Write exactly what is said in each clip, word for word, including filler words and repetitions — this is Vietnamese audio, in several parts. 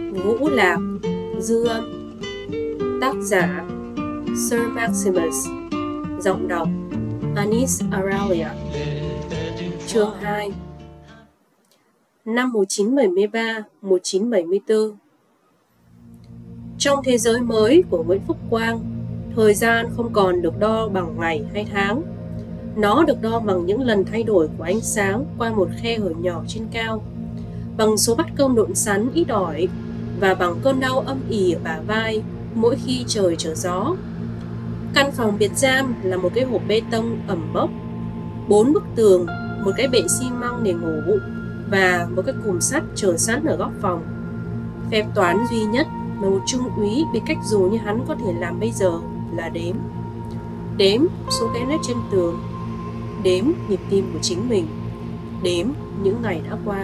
Ngũ Lạc Dư Âm. Tác giả Sir Maximus. Giọng đọc Anis Aralia. Chương hai. Năm một nghìn chín trăm bảy mươi ba đến một nghìn chín trăm bảy mươi tư. Trong thế giới mới của Nguyễn Phúc Quang, thời gian không còn được đo bằng ngày hay tháng. Nó được đo bằng những lần thay đổi của ánh sáng qua một khe hở nhỏ trên cao, bằng số bát cơm độn sắn ít ỏi, và bằng cơn đau âm ỉ ở bả vai mỗi khi trời trở gió. Căn phòng biệt giam là một cái hộp bê tông ẩm bốc, bốn bức tường, một cái bệ xi măng để ngủ và một cái cùm sắt chờ sẵn ở góc phòng. Phép toán duy nhất mà một trung úy biết cách dù như hắn có thể làm bây giờ là đếm. Đếm số cái nét trên tường, đếm nhịp tim của chính mình, đếm những ngày đã qua.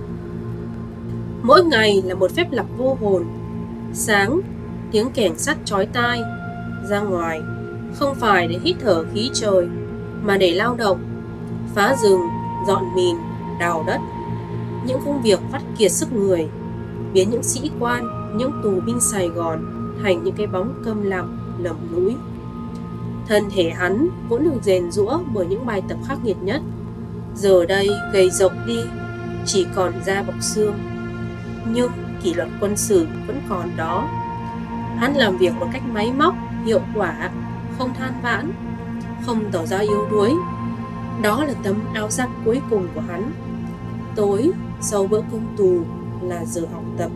Mỗi ngày là một phép lặp vô hồn. Sáng, tiếng kèn sắt chói tai. Ra ngoài, không phải để hít thở khí trời, mà để lao động, phá rừng, dọn mìn, đào đất. Những công việc vắt kiệt sức người, biến những sĩ quan, những tù binh Sài Gòn thành những cái bóng câm lặng lầm lũi. Thân thể hắn vốn được rèn giũa bởi những bài tập khắc nghiệt nhất, giờ đây gầy rộc đi, chỉ còn da bọc xương. Nhưng kỷ luật quân sự vẫn còn đó. Hắn làm việc một cách máy móc, hiệu quả, không than vãn, không tỏ ra yếu đuối. Đó là tấm áo giáp cuối cùng của hắn. Tối, sau bữa cơm tù là giờ học tập.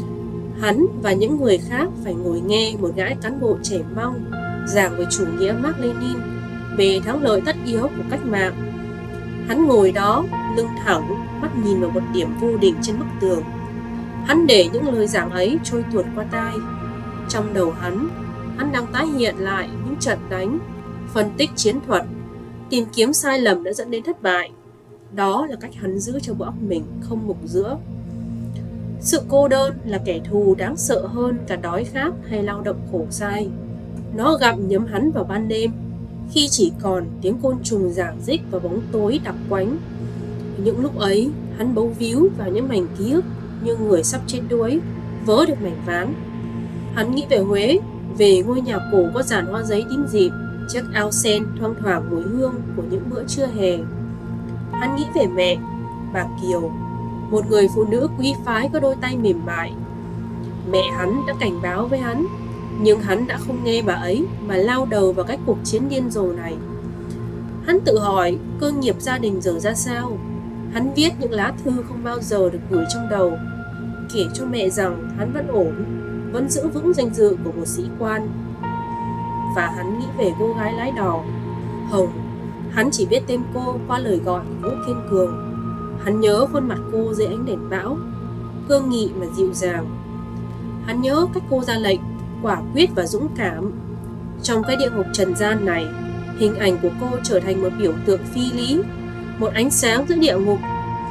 Hắn và những người khác phải ngồi nghe một gã cán bộ trẻ mong giảng về chủ nghĩa Mác Lênin, về thắng lợi tất yếu của cách mạng. Hắn ngồi đó, lưng thẳng, mắt nhìn vào một điểm vô định trên bức tường. Hắn để những lời giảng ấy trôi tuột qua tai. Trong đầu hắn, hắn đang tái hiện lại những trận đánh, phân tích chiến thuật, tìm kiếm sai lầm đã dẫn đến thất bại. Đó là cách hắn giữ cho bộ óc mình không mục giữa. Sự cô đơn là kẻ thù đáng sợ hơn cả đói khát hay lao động khổ sai. Nó gặm nhấm hắn vào ban đêm, khi chỉ còn tiếng côn trùng rảng rích và bóng tối đặc quánh. Những lúc ấy, hắn bấu víu vào những mảnh ký ức như người sắp chết đuối, vớ được mảnh ván. Hắn nghĩ về Huế, về ngôi nhà cổ có dàn hoa giấy tím dịm, chiếc ao sen thoang thoảng mùi hương của những bữa trưa hè. Hắn nghĩ về mẹ, bà Kiều, một người phụ nữ quý phái có đôi tay mềm mại. Mẹ hắn đã cảnh báo với hắn, nhưng hắn đã không nghe bà ấy mà lao đầu vào cái cuộc chiến điên rồ này. Hắn tự hỏi cơ nghiệp gia đình giờ ra sao. Hắn viết những lá thư không bao giờ được gửi trong đầu, kể cho mẹ rằng hắn vẫn ổn, vẫn giữ vững danh dự của một sĩ quan. Và hắn nghĩ về cô gái lái đò, Hồng. Hắn chỉ biết tên cô qua lời gọi của Vũ Kiên Cường. Hắn nhớ khuôn mặt cô dưới ánh đèn bão, cương nghị mà dịu dàng. Hắn nhớ cách cô ra lệnh, quả quyết và dũng cảm. Trong cái địa ngục trần gian này, hình ảnh của cô trở thành một biểu tượng phi lý, một ánh sáng giữa địa ngục.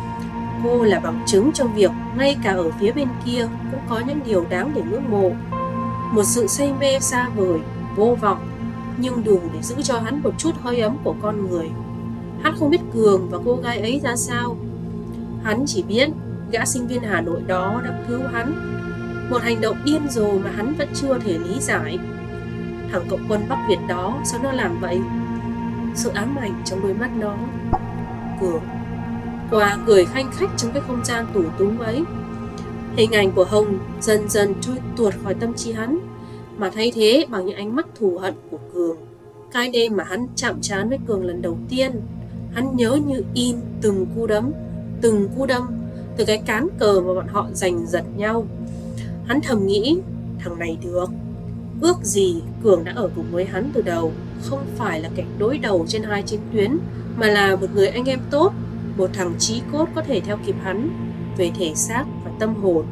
Cô là bằng chứng trong việc ngay cả ở phía bên kia cũng có những điều đáng để ngưỡng mộ. Một sự say mê xa vời, vô vọng, nhưng đủ để giữ cho hắn một chút hơi ấm của con người. Hắn không biết Cường và cô gái ấy ra sao. Hắn chỉ biết gã sinh viên Hà Nội đó đã cứu hắn, một hành động điên rồ mà hắn vẫn chưa thể lý giải. Thằng cộng quân Bắc Việt đó sao nó làm vậy? Sự ám ảnh trong đôi mắt nó. Cường Quả cười khanh khách trong cái không gian tủ túng ấy. Hình ảnh của Hồng dần dần trôi tuột khỏi tâm trí hắn, mà thay thế bằng những ánh mắt thù hận của Cường. Cái đêm mà hắn chạm trán với Cường lần đầu tiên, hắn nhớ như in từng cú đấm, từng cú đâm, từ cái cán cờ mà bọn họ giành giật nhau. Hắn thầm nghĩ, thằng này được. Ước gì Cường đã ở cùng với hắn từ đầu, không phải là kẻ đối đầu trên hai chiến tuyến, mà là một người anh em tốt, một thằng chí cốt có thể theo kịp hắn về thể xác và tâm hồn.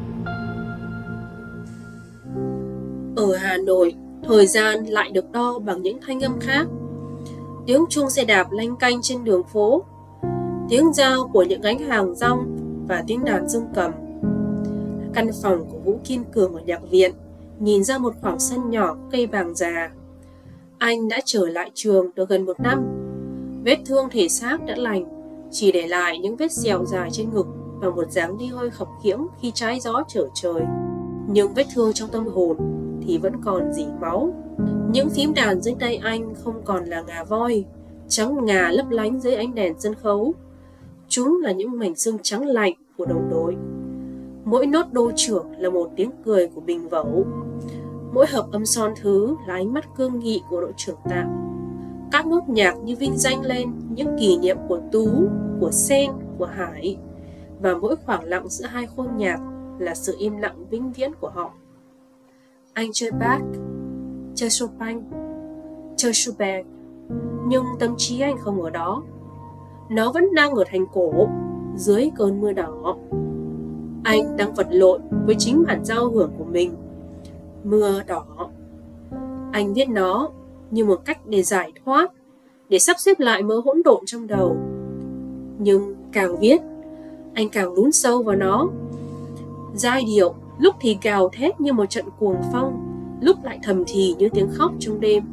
Ở Hà Nội, thời gian lại được đo bằng những thanh âm khác. Tiếng chuông xe đạp lanh canh trên đường phố, tiếng dao của những gánh hàng rong và tiếng đàn dương cầm. Căn phòng của Vũ Kiên Cường ở nhạc viện nhìn ra một khoảng sân nhỏ cây bàng già. Anh đã trở lại trường được gần một năm. Vết thương thể xác đã lành, chỉ để lại những vết sẹo dài trên ngực và một dáng đi hơi khập khiễng khi trái gió trở trời. Nhưng vết thương trong tâm hồn thì vẫn còn rỉ máu. Những phím đàn dưới tay anh không còn là ngà voi, trắng ngà lấp lánh dưới ánh đèn sân khấu. Chúng là những mảnh xương trắng lạnh của đồng đội. Mỗi nốt đô trưởng là một tiếng cười của bình vẩu. Mỗi hợp âm son thứ là ánh mắt cương nghị của đội trưởng Tạm. Các nốt nhạc như vinh danh lên những kỷ niệm của Tú, của Sen, của Hải. Và mỗi khoảng lặng giữa hai khung nhạc là sự im lặng vĩnh viễn của họ. Anh chơi Bach, chơi Chopin, chơi Schubert, nhưng tâm trí anh không ở đó. Nó vẫn đang ở thành cổ, dưới cơn mưa đỏ. Anh đang vật lộn với chính bản giao hưởng của mình, mưa đỏ. Anh viết nó như một cách để giải thoát, để sắp xếp lại mớ hỗn độn trong đầu. Nhưng càng viết, anh càng lún sâu vào nó. Giai điệu lúc thì gào thét như một trận cuồng phong, lúc lại thầm thì như tiếng khóc trong đêm.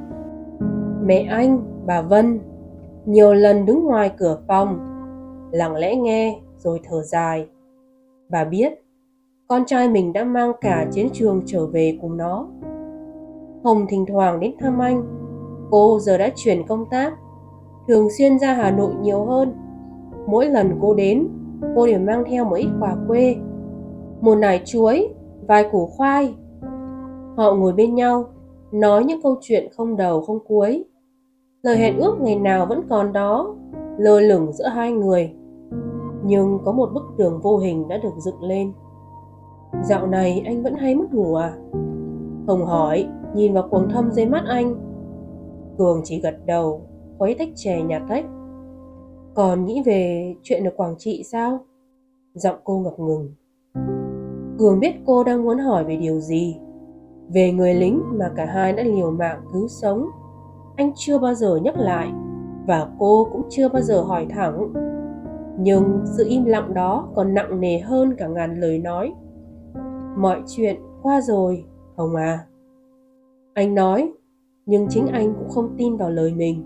Mẹ anh, bà Vân, nhiều lần đứng ngoài cửa phòng, lặng lẽ nghe rồi thở dài. Bà biết con trai mình đã mang cả chiến trường trở về cùng nó. Hồng thỉnh thoảng đến thăm anh. Cô giờ đã chuyển công tác, thường xuyên ra Hà Nội nhiều hơn. Mỗi lần cô đến, cô đều mang theo một ít quà quê, một nải chuối, vài củ khoai. Họ ngồi bên nhau, nói những câu chuyện không đầu không cuối. Lời hẹn ước ngày nào vẫn còn đó, lơ lửng giữa hai người. Nhưng có một bức tường vô hình đã được dựng lên. Dạo này anh vẫn hay mất ngủ à? Hồng hỏi, nhìn vào quầng thâm dưới mắt anh. Cường chỉ gật đầu, khuấy tách chè nhạt tách. Còn nghĩ về chuyện ở Quảng Trị sao? Giọng cô ngập ngừng. Cường biết cô đang muốn hỏi về điều gì. Về người lính mà cả hai đã liều mạng cứu sống. Anh chưa bao giờ nhắc lại, và cô cũng chưa bao giờ hỏi thẳng. Nhưng sự im lặng đó còn nặng nề hơn cả ngàn lời nói. Mọi chuyện qua rồi, Hồng à. Anh nói, nhưng chính anh cũng không tin vào lời mình.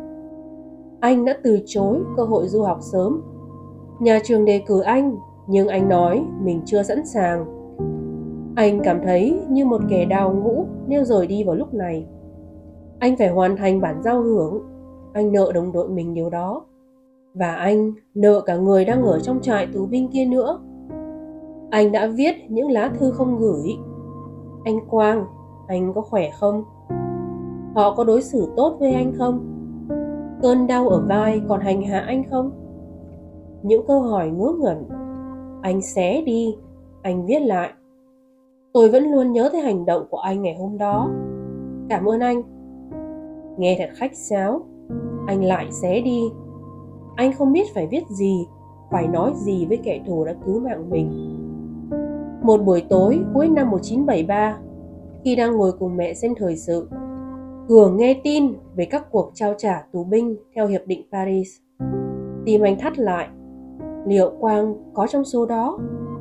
Anh đã từ chối cơ hội du học sớm. Nhà trường đề cử anh, nhưng anh nói mình chưa sẵn sàng. Anh cảm thấy như một kẻ đào ngũ nếu rời đi vào lúc này. Anh phải hoàn thành bản giao hưởng. Anh nợ đồng đội mình điều đó. Và anh nợ cả người đang ở trong trại tù binh kia nữa. Anh đã viết những lá thư không gửi. Anh Quang, anh có khỏe không? Họ có đối xử tốt với anh không? Cơn đau ở vai còn hành hạ anh không? Những câu hỏi ngớ ngẩn. Anh xé đi, anh viết lại. Tôi vẫn luôn nhớ tới hành động của anh ngày hôm đó. Cảm ơn anh. Nghe thật khách sáo. Anh lại xé đi. Anh không biết phải viết gì, phải nói gì với kẻ thù đã cứu mạng mình. Một buổi tối cuối năm một nghìn chín trăm bảy mươi ba, khi đang ngồi cùng mẹ xem thời sự, Cường nghe tin về các cuộc trao trả tù binh theo Hiệp định Paris. Tim anh thắt lại. Liệu Quang có trong số đó?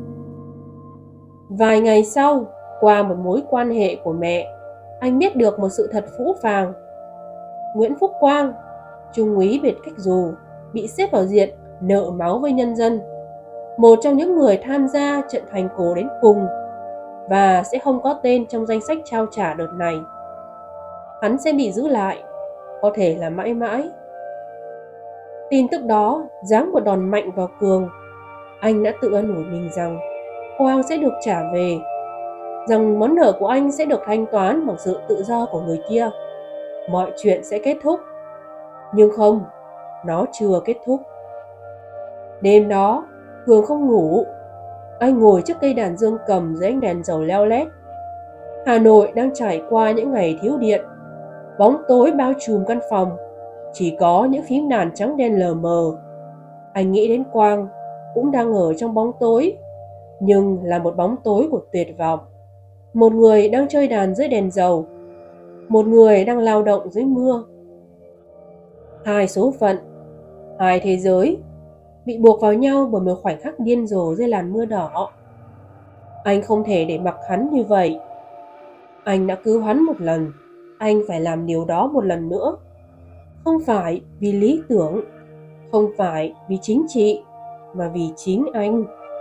Vài ngày sau, qua một mối quan hệ của mẹ, anh biết được một sự thật phũ phàng. Nguyễn Phúc Quang, trung úy biệt kích dù, bị xếp vào diện nợ máu với nhân dân, một trong những người tham gia trận thành cổ đến cùng, và sẽ không có tên trong danh sách trao trả đợt này. Hắn sẽ bị giữ lại, có thể là mãi mãi. Tin tức đó giáng một đòn mạnh vào Cường. Anh đã tự an ủi mình rằng Quang sẽ được trả về, rằng món nợ của anh sẽ được thanh toán bằng sự tự do của người kia. Mọi chuyện sẽ kết thúc. Nhưng không, nó chưa kết thúc. Đêm đó, Cường không ngủ. Anh ngồi trước cây đàn dương cầm dưới ánh đèn dầu leo lét. Hà Nội đang trải qua những ngày thiếu điện. Bóng tối bao trùm căn phòng, chỉ có những phím đàn trắng đen lờ mờ. Anh nghĩ đến Quang, cũng đang ở trong bóng tối, nhưng là một bóng tối của tuyệt vọng. Một người đang chơi đàn dưới đèn dầu, một người đang lao động dưới mưa. Hai số phận, hai thế giới bị buộc vào nhau bởi một khoảnh khắc điên rồ dưới làn mưa đỏ. Anh không thể để mặc hắn như vậy. Anh đã cứu hắn một lần, anh phải làm điều đó một lần nữa. Không phải vì lý tưởng, không phải vì chính trị, mà vì chính anh.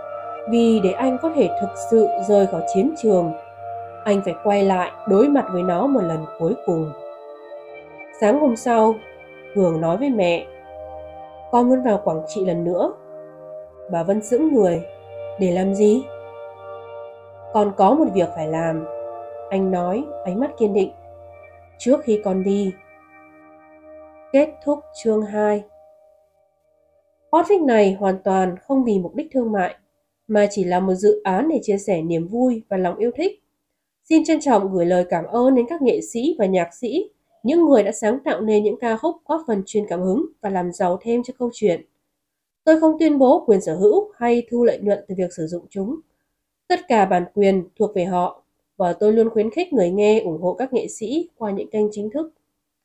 Vì để anh có thể thực sự rời khỏi chiến trường, anh phải quay lại đối mặt với nó một lần cuối cùng. Sáng hôm sau, Hường nói với mẹ, con muốn vào Quảng Trị lần nữa. Bà Vân sững người, để làm gì? Con có một việc phải làm, anh nói, ánh mắt kiên định. Trước khi con đi. Kết thúc chương hai. Hot Fic này hoàn toàn không vì mục đích thương mại, mà chỉ là một dự án để chia sẻ niềm vui và lòng yêu thích. Xin trân trọng gửi lời cảm ơn đến các nghệ sĩ và nhạc sĩ, những người đã sáng tạo nên những ca khúc góp phần truyền cảm hứng và làm giàu thêm cho câu chuyện. Tôi không tuyên bố quyền sở hữu hay thu lợi nhuận từ việc sử dụng chúng. Tất cả bản quyền thuộc về họ, và tôi luôn khuyến khích người nghe ủng hộ các nghệ sĩ qua những kênh chính thức.